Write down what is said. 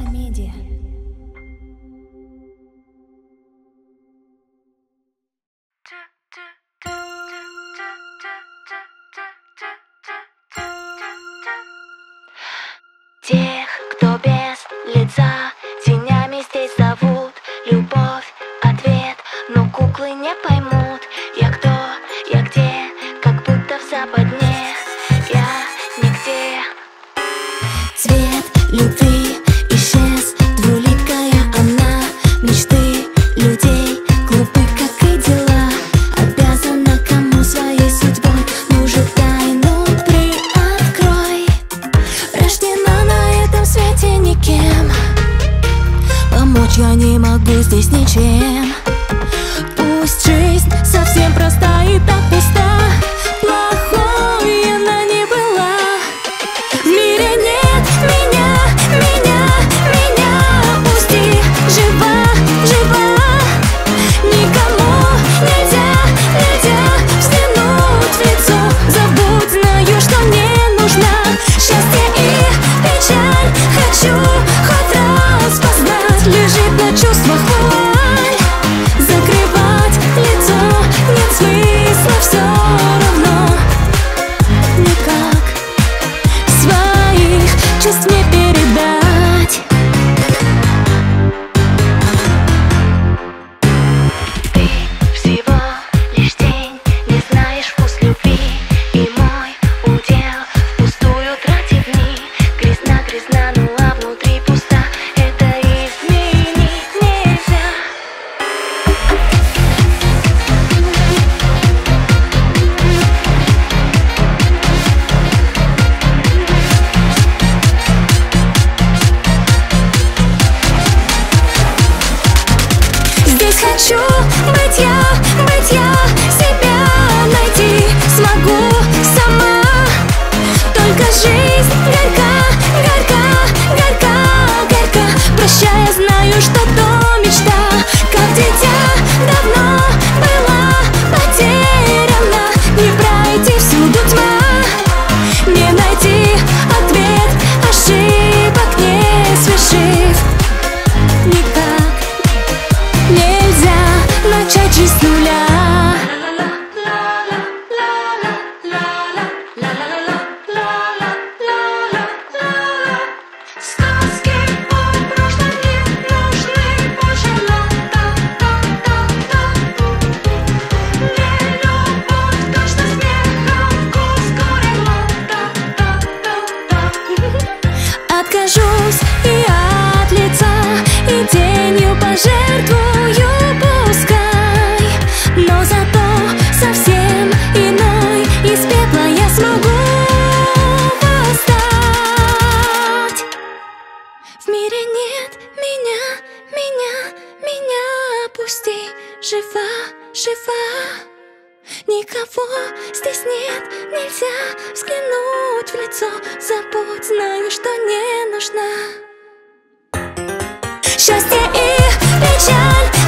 Медиа. Тех, кто без лица, тенями здесь зовут. Любовь, ответ, но куклы не поймут. Я кто, я где, как будто в западне. Я нигде. Цвет любви исчез, двуликая она. Мечты людей глупы, как и дела. Обязана кому своей судьбой, ну же тайну приоткрой. Рождена на этом свете никем, помочь я не могу здесь ничем. Пусть жизнь совсем проста и так пуста, плохой она не была. В мире нет меня, пусти, жива, жива. Никому нельзя взглянуть в лицо. Забудь, знаю, что мне нужна. Счастье и печаль хочу хоть раз познать. Лежит на чувствах вуаль, закрывать лицо нет смысла, все равно никак своих чувств не передать. Ты всего лишь тень, не знаешь вкус любви. И мой удел впустую тратить дни. Грязна, грязна, ну а внутри пуста. Это изменить нельзя. Здесь хочу быть я, себя найти смогу сама. Только жизнь горька, горька, горька, горька. Прощай, я знаю, что то мечта, как дитя давно была потеряна. Не пройти всюду тьма, не найти ответ, ошибок не свершив. Никак нельзя начать жизнь с нуля. Сказки о прошлом не нужны больше нам. Не любовь, точно смехом вкус горело. Откажусь и от лица, и тенью пожертвую, пускай. Но зато совсем иной, из пепла я смогу восстать. В мире нет меня, пусти, жива, жива. Никого здесь нет, нельзя взглянуть в лицо. Забудь, знаю, что не нужна. Счастье и печаль